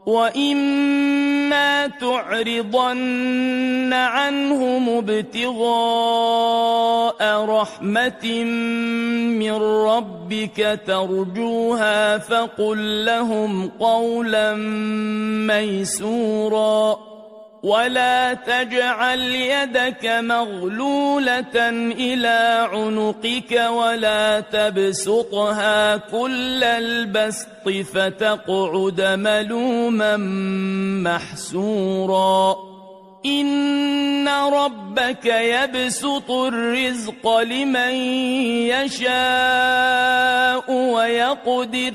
وإما تعرضن عنهم ابتغاء رحمة من ربك ترجوها فقل لهم قولا ميسورا ولا تجعل يدك مغلولة إلى عنقك ولا تبسطها كل البسط فتقعد ملوما محسورا إن ربك يبسط الرزق لمن يشاء ويقدر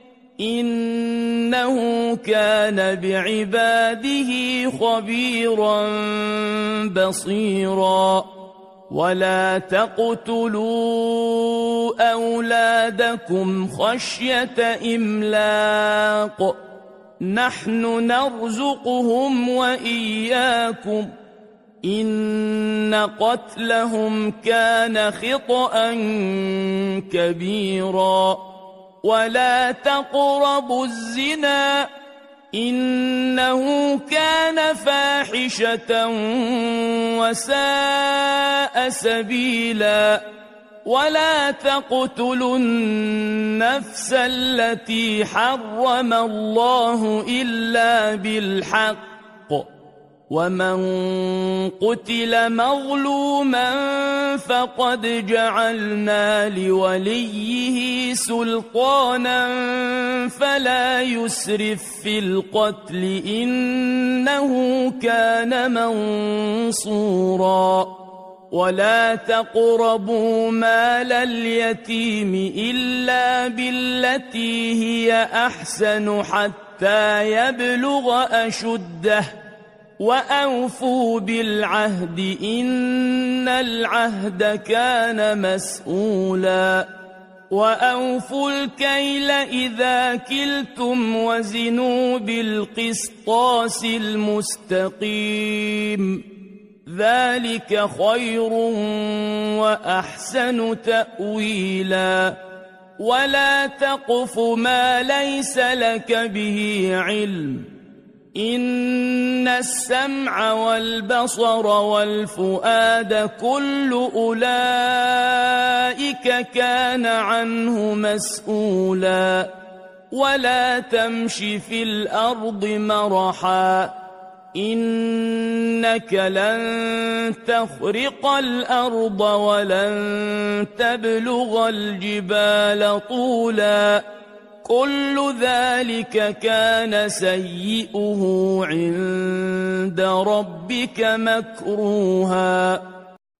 إنه كان بعباده خبيرا بصيرا ولا تقتلوا أولادكم خشية إملاق نحن نرزقهم وإياكم إن قتلهم كان خطأ كبيرا ولا تقربوا الزنا إنه كان فاحشة وساء سبيلا ولا تقتلوا النفس التي حرم الله إلا بالحق ومن قتل مظلوما فقد جعلنا لوليه سلطانا فلا يسرف في القتل إنه كان منصورا ولا تقربوا مال اليتيم إلا بالتي هي أحسن حتى يبلغ أشده وأوفوا بالعهد إن العهد كان مسؤولا وأوفوا الكيل إذا كلتم وزنوا بالقسطاس المستقيم ذلك خير وأحسن تأويلا ولا تقف ما ليس لك به علم إن السمع والبصر والفؤاد كل أولئك كان عنه مسؤولا ولا تمش في الأرض مرحا إنك لن تخرق الأرض ولن تبلغ الجبال طولا كل ذلك كان سيئه عند ربك مكروها